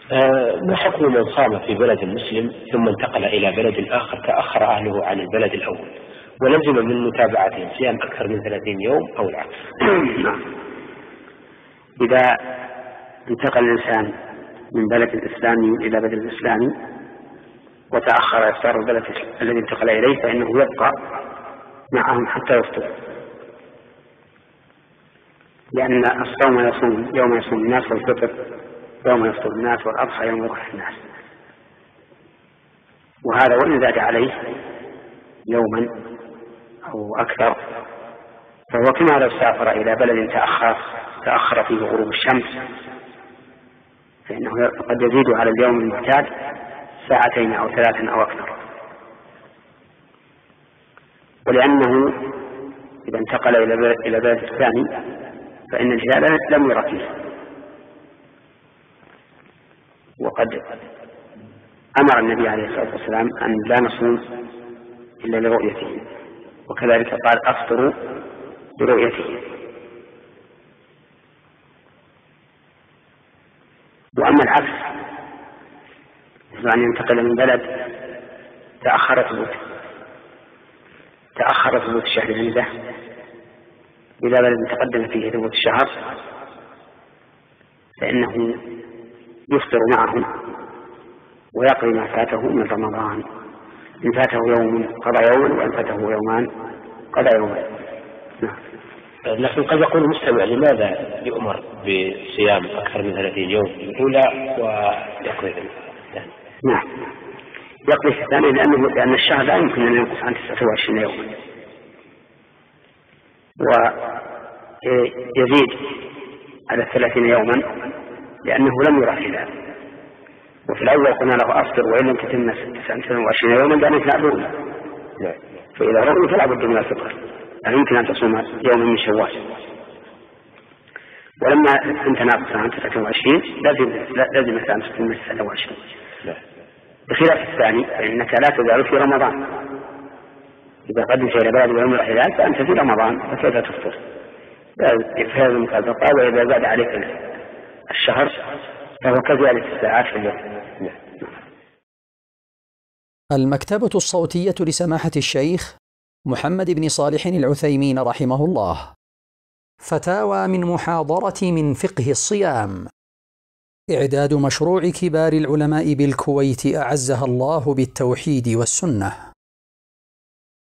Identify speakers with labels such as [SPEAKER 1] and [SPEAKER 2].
[SPEAKER 1] ما حكم من صام في بلد مسلم ثم انتقل إلى بلد آخر تأخر أهله عن البلد الأول ولزم من متابعتهم صيام أكثر من 30 يوم أو العكس؟
[SPEAKER 2] إذا انتقل الإنسان من بلد إسلامي إلى بلد إسلامي وتأخر إفطار البلد الذي انتقل إليه فإنه يبقى معهم حتى يفطر، لأن الصوم يوم يصوم الناس والفطر يوم يفطر الناس والأضحى يوم يضحي الناس، وهذا وإن زاد عليه يوما أو أكثر فهو كما لو سافر إلى بلد تأخر فيه غروب الشمس، فإنه قد يزيد على اليوم المعتاد 2 أو 3 أو أكثر. ولأنه إذا انتقل إلى بلد الثاني فإن الهلال لم يرى فيه، وقد أمر النبي عليه الصلاة والسلام أن لا نصوم إلا لرؤيته، وكذلك قال أفطروا لرؤيته. وأما العكس أن ينتقل من بلد تأخر ثبوت الشهر عنده إلى بلد تقدم فيه ثبوت الشهر فإنه يفطر معهم ويقضي ما فاته من رمضان، إن فاته يوم قضى يوما وإن فاته يومان قضى يوما.
[SPEAKER 1] لكن قد يقول المستمع لماذا يؤمر بصيام أكثر من 30 يوم الأولى ويقضي الثاني؟
[SPEAKER 2] نعم، يقضي الثاني لأن الشهر لا يمكن أن ينقص عن 29 يوما، ويزيد على 30 يوما لأنه لم يرى هلال. وفي الأول قلنا له أفطر وإن لم تتم 29 يوما لأنك لا أدرون، فإذا رؤي فلا بد من الفطر، لا يمكن أن تصوم يوما من شوال. ولما كنت ناقصا عن 29 لازم أن تتم 29، بخلاف الثاني فإنك لا تزال في رمضان. إذا قدمت إلى بلد ولم يرى هلال فأنت في رمضان فكيف تفطر؟ فلازم تبقى، وإذا زاد عليك الشهر فهو كذلك الساعات في اليوم.
[SPEAKER 3] المكتبة الصوتية لسماحة الشيخ محمد بن صالح العثيمين رحمه الله. فتاوى من محاضرة من فقه الصيام. إعداد مشروع كبار العلماء بالكويت أعزها الله بالتوحيد والسنة.